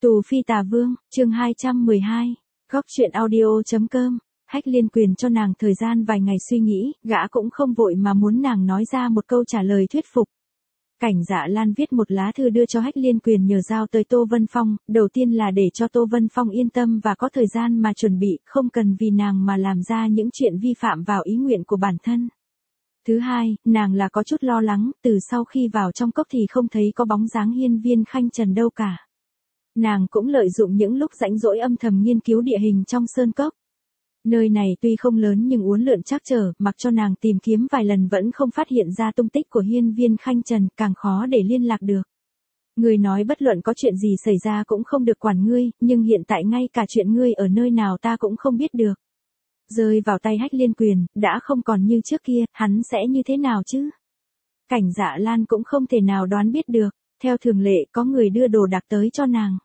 Tù Phi Tà Vương, chương 212, góc truyện audio.com, Hách Liên Quyền cho nàng thời gian vài ngày suy nghĩ, gã cũng không vội mà muốn nàng nói ra một câu trả lời thuyết phục. Cảnh Dạ Lan viết một lá thư đưa cho Hách Liên Quyền nhờ giao tới Tô Vân Phong, đầu tiên là để cho Tô Vân Phong yên tâm và có thời gian mà chuẩn bị, không cần vì nàng mà làm ra những chuyện vi phạm vào ý nguyện của bản thân. Thứ hai, nàng là có chút lo lắng, từ sau khi vào trong cốc thì không thấy có bóng dáng Hiên Viên Khanh Trần đâu cả. Nàng cũng lợi dụng những lúc rảnh rỗi âm thầm nghiên cứu địa hình trong sơn cốc. Nơi này tuy không lớn nhưng uốn lượn trắc trở, mặc cho nàng tìm kiếm vài lần vẫn không phát hiện ra tung tích của Hiên Viên Khanh Trần, càng khó để liên lạc được. Người nói bất luận có chuyện gì xảy ra cũng không được quản ngươi, nhưng hiện tại ngay cả chuyện ngươi ở nơi nào ta cũng không biết được. Rơi vào tay Hách Liên Quyền, đã không còn như trước kia, hắn sẽ như thế nào chứ? Cảnh Dạ Lan cũng không thể nào đoán biết được, theo thường lệ có người đưa đồ đạc tới cho nàng.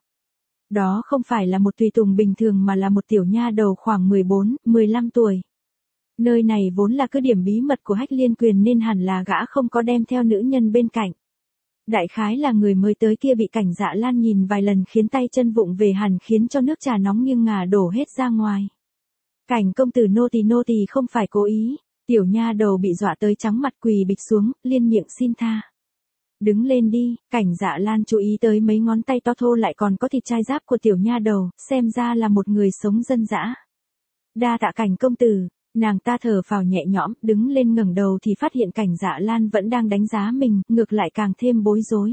Đó không phải là một tùy tùng bình thường mà là một tiểu nha đầu khoảng 14, 15 tuổi. Nơi này vốn là cứ điểm bí mật của Hách Liên Quyền nên hẳn là gã không có đem theo nữ nhân bên cạnh. Đại khái là người mới tới kia bị Cảnh Dạ Lan nhìn vài lần khiến tay chân vụng về hẳn khiến cho nước trà nóng nghiêng ngả đổ hết ra ngoài. Cảnh công tử nô tỳ không phải cố ý, tiểu nha đầu bị dọa tới trắng mặt quỳ bịch xuống, liên miệng xin tha. Đứng lên đi, Cảnh Dạ Lan chú ý tới mấy ngón tay to thô lại còn có thịt chai giáp của tiểu nha đầu, xem ra là một người sống dân dã. Đa tạ Cảnh công tử, nàng ta thở phào nhẹ nhõm, đứng lên ngẩng đầu thì phát hiện Cảnh Dạ Lan vẫn đang đánh giá mình, ngược lại càng thêm bối rối.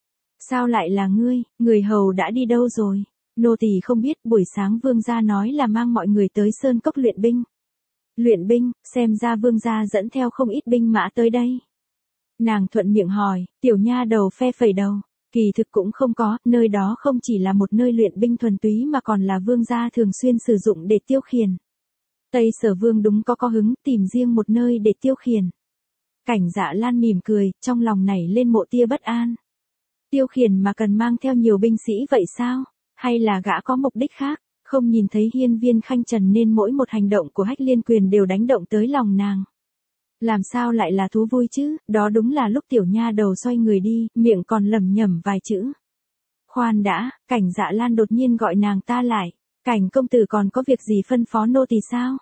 Sao lại là ngươi, người hầu đã đi đâu rồi? Nô tỳ không biết, buổi sáng vương gia nói là mang mọi người tới sơn cốc luyện binh. Luyện binh, xem ra vương gia dẫn theo không ít binh mã tới đây. Nàng thuận miệng hỏi, tiểu nha đầu phe phẩy đầu. Kỳ thực cũng không có, nơi đó không chỉ là một nơi luyện binh thuần túy mà còn là vương gia thường xuyên sử dụng để tiêu khiển. Tây Sở Vương đúng có hứng tìm riêng một nơi để tiêu khiển. Cảnh Dạ Lan mỉm cười, trong lòng nảy lên một tia bất an. Tiêu khiển mà cần mang theo nhiều binh sĩ vậy sao? Hay là gã có mục đích khác? Không nhìn thấy Hiên Viên Khanh Trần nên mỗi một hành động của Hách Liên Quyền đều đánh động tới lòng nàng. Làm sao lại là thú vui chứ, đó đúng là lúc tiểu nha đầu xoay người đi, miệng còn lẩm nhẩm vài chữ. Khoan đã, Cảnh Dạ Lan đột nhiên gọi nàng ta lại. Cảnh công tử còn có việc gì phân phó nô tỳ sao?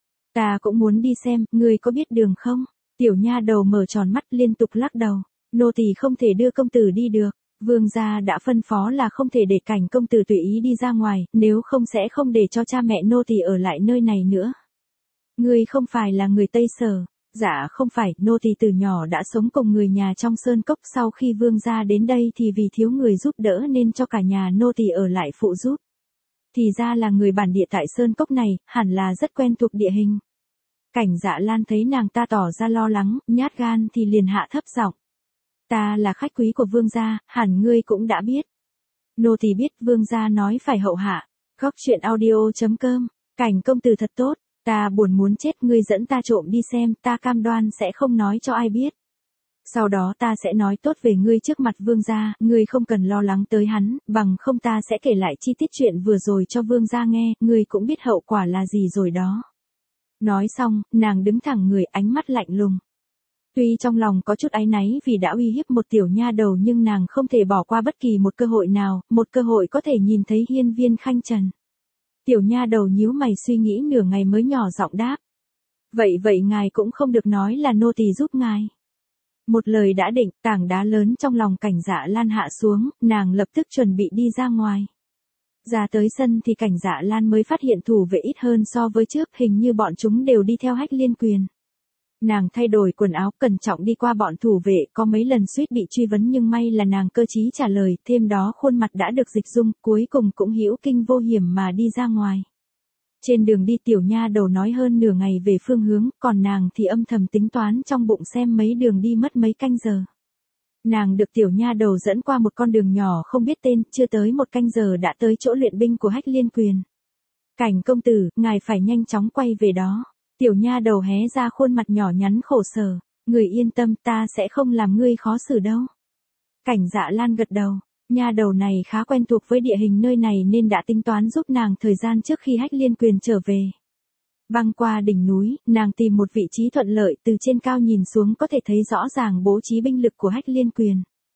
Ta cũng muốn đi xem, ngươi có biết đường không? Tiểu nha đầu mở tròn mắt liên tục lắc đầu. Nô tỳ không thể đưa công tử đi được. Vương gia đã phân phó là không thể để Cảnh công tử tùy ý đi ra ngoài, nếu không sẽ không để cho cha mẹ nô tỳ ở lại nơi này nữa. Ngươi không phải là người Tây Sở. Dạ không phải, nô tỳ từ nhỏ đã sống cùng người nhà trong sơn cốc, sau khi vương gia đến đây thì vì thiếu người giúp đỡ nên cho cả nhà nô tỳ ở lại phụ giúp. Thì ra là người bản địa tại sơn cốc này, hẳn là rất quen thuộc địa hình. Cảnh Dạ Lan thấy nàng ta tỏ ra lo lắng, nhát gan thì liền hạ thấp giọng. Ta là khách quý của vương gia, hẳn ngươi cũng đã biết. Nô tỳ biết, vương gia nói phải hậu hạ. Góc truyện audio.com, Cảnh công tử thật tốt. Ta buồn muốn chết, ngươi dẫn ta trộm đi xem, ta cam đoan sẽ không nói cho ai biết. Sau đó ta sẽ nói tốt về ngươi trước mặt vương gia, ngươi không cần lo lắng tới hắn, bằng không ta sẽ kể lại chi tiết chuyện vừa rồi cho vương gia nghe, ngươi cũng biết hậu quả là gì rồi đó. Nói xong, nàng đứng thẳng người, ánh mắt lạnh lùng. Tuy trong lòng có chút áy náy vì đã uy hiếp một tiểu nha đầu nhưng nàng không thể bỏ qua bất kỳ một cơ hội nào, một cơ hội có thể nhìn thấy Hiên Viên Khanh Trần. Tiểu nha đầu nhíu mày suy nghĩ nửa ngày mới nhỏ giọng đáp. Vậy ngài cũng không được nói là nô tỳ giúp ngài. Một lời đã định, tảng đá lớn trong lòng Cảnh Dạ Lan hạ xuống, nàng lập tức chuẩn bị đi ra ngoài. Ra tới sân thì Cảnh Dạ Lan mới phát hiện thủ vệ ít hơn so với trước, hình như bọn chúng đều đi theo Hách Liên Quyền. Nàng thay đổi quần áo, cẩn trọng đi qua bọn thủ vệ, có mấy lần suýt bị truy vấn nhưng may là nàng cơ trí trả lời, thêm đó khuôn mặt đã được dịch dung, cuối cùng cũng hữu kinh vô hiểm mà đi ra ngoài. Trên đường đi tiểu nha đầu nói hơn nửa ngày về phương hướng, còn nàng thì âm thầm tính toán trong bụng xem mấy đường đi mất mấy canh giờ. Nàng được tiểu nha đầu dẫn qua một con đường nhỏ không biết tên, chưa tới một canh giờ đã tới chỗ luyện binh của Hách Liên Quyền. Cảnh công tử, ngài phải nhanh chóng quay về đó. Tiểu nha đầu hé ra khuôn mặt nhỏ nhắn khổ sở, người yên tâm, ta sẽ không làm ngươi khó xử đâu. Cảnh Dạ Lan gật đầu, nha đầu này khá quen thuộc với địa hình nơi này nên đã tính toán giúp nàng thời gian trước khi Hách Liên Quyền trở về. Băng qua đỉnh núi, nàng tìm một vị trí thuận lợi, từ trên cao nhìn xuống có thể thấy rõ ràng bố trí binh lực của Hách Liên Quyền.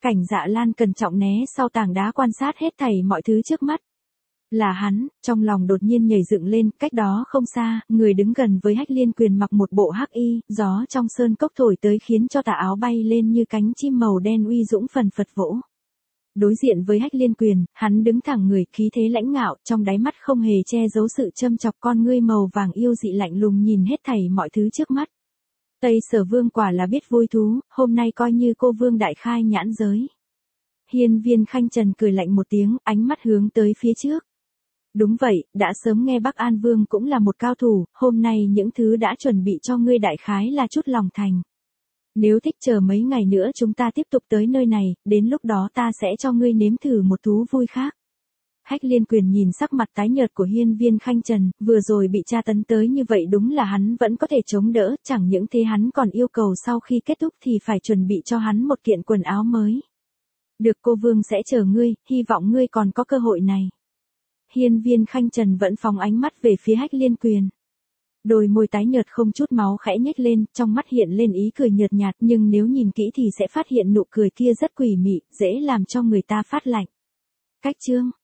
Cảnh Dạ Lan cẩn trọng né sau tảng đá quan sát hết thảy mọi thứ trước mắt. Là hắn, trong lòng đột nhiên nhảy dựng lên, cách đó không xa, người đứng gần với Hách Liên Quyền mặc một bộ hắc y, gió trong sơn cốc thổi tới khiến cho tà áo bay lên như cánh chim màu đen uy dũng phần phật vỗ. Đối diện với Hách Liên Quyền, hắn đứng thẳng người, khí thế lãnh ngạo, trong đáy mắt không hề che giấu sự châm chọc, con ngươi màu vàng yêu dị lạnh lùng nhìn hết thảy mọi thứ trước mắt. Tây Sở Vương quả là biết vui thú, hôm nay coi như cô Vương đại khai nhãn giới. Hiên Viên Khanh Trần cười lạnh một tiếng, ánh mắt hướng tới phía trước. Đúng vậy, đã sớm nghe Bắc An Vương cũng là một cao thủ, hôm nay những thứ đã chuẩn bị cho ngươi đại khái là chút lòng thành. Nếu thích chờ mấy ngày nữa chúng ta tiếp tục tới nơi này, đến lúc đó ta sẽ cho ngươi nếm thử một thú vui khác. Hách Liên Quyền nhìn sắc mặt tái nhợt của Hiên Viên Khanh Trần, vừa rồi bị tra tấn tới như vậy đúng là hắn vẫn có thể chống đỡ, chẳng những thế hắn còn yêu cầu sau khi kết thúc thì phải chuẩn bị cho hắn một kiện quần áo mới. Được, cô Vương sẽ chờ ngươi, hy vọng ngươi còn có cơ hội này. Hiên Viên Khanh Trần vẫn phóng ánh mắt về phía Hách Liên Quyền. Đôi môi tái nhợt không chút máu khẽ nhếch lên, trong mắt hiện lên ý cười nhợt nhạt, nhưng nếu nhìn kỹ thì sẽ phát hiện nụ cười kia rất quỷ mị, dễ làm cho người ta phát lạnh. Cách chương